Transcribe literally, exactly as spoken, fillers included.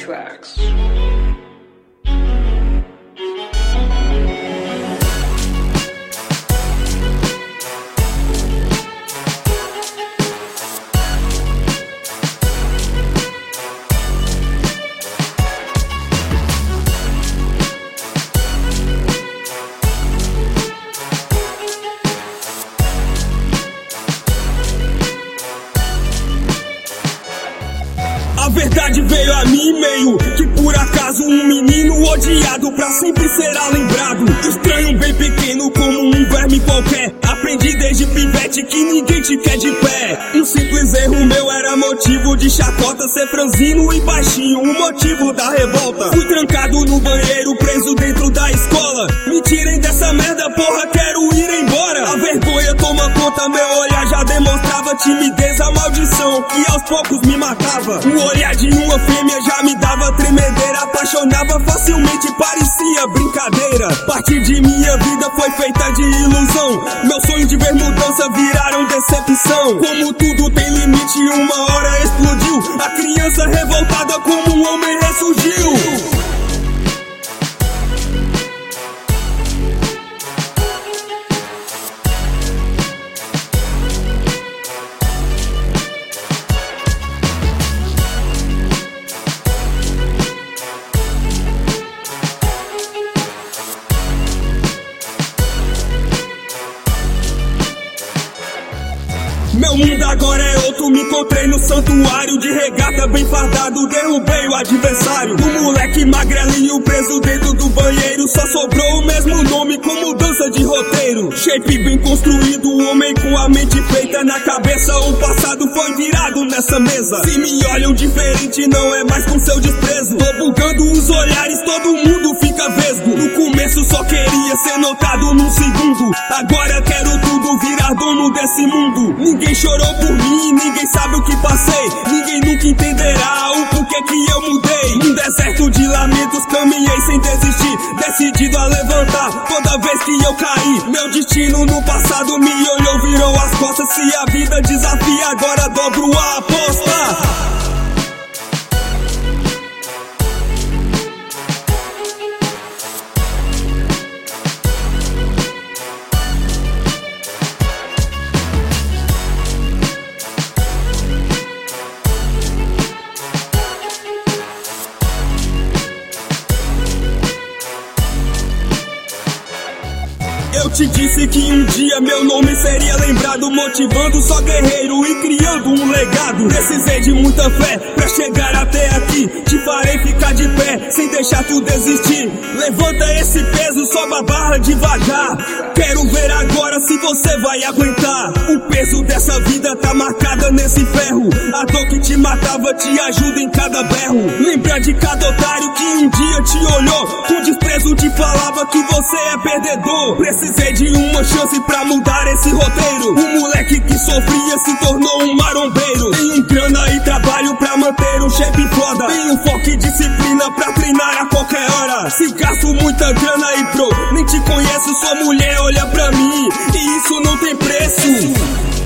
tracks. A verdade veio a mim meio que por acaso um menino odiado pra sempre será lembrado. Estranho bem pequeno como um verme qualquer. Aprendi desde pivete que ninguém te quer de pé. Um simples erro meu era motivo de chacota. Ser franzino e baixinho, o motivo da revolta. Fui trancado no banheiro, preso dentro da escola. Me tirem dessa merda, porra, quero ir embora. A vergonha toma conta, meu olhar já demonstrava timidez, a maldição que aos poucos me matava. O olhar de uma fêmea já me dava tremedeira. Apaixonava facilmente, parecia brincadeira. Parte de minha vida foi feita de ilusão. Meu sonho de ver mudança viraram decepção. Como tudo tem limite, uma hora explodiu. A criança revoltada como um homem ressurgiu. Meu mundo agora é outro, me encontrei no santuário de regata, bem fardado, derrubei o adversário. O moleque magrelinho preso dentro do banheiro, só sobrou o mesmo nome com mudança de roteiro. Shape bem construído, homem com a mente feita na cabeça, o passado foi virado nessa mesa. Se me olham diferente não é mais com seu desprezo. Tô bugando os olhares, todo mundo fica vesgo. No começo só queria ser notado num segundo, agora quero tudo, virar dono desse mundo. Ninguém chorou por mim, ninguém sabe o que passei. Ninguém nunca entenderá o porquê que eu mudei. Num deserto de lamentos caminhei sem desistir, decidido a levantar toda vez que eu caí. Meu destino no passado me olhou, virou as costas. Se a vida desafia, agora dobro a aposta. Eu te disse que um dia meu nome seria lembrado, motivando só guerreiro e criando um legado. Precisei de muita fé pra chegar até aqui. Te farei ficar de pé, sem deixar tu desistir. Levanta esse peso, sobe a barra devagar. Quero ver agora se você vai aguentar. O peso dessa vida tá marcada nesse ferro. A dor que te matava te ajuda em cada berro. Lembra de cada otário que um dia te olhou, com desprezo te falava que você é perdedor. Precisei de uma chance pra mudar esse roteiro. O moleque que sofria se tornou um marombeiro. Tenho grana e trabalho pra manter um shape foda. Tenho foco e disciplina pra treinar a qualquer hora. Se gasto muita grana e pro, nem te conheço, sua mulher olha pra mim e isso não tem preço.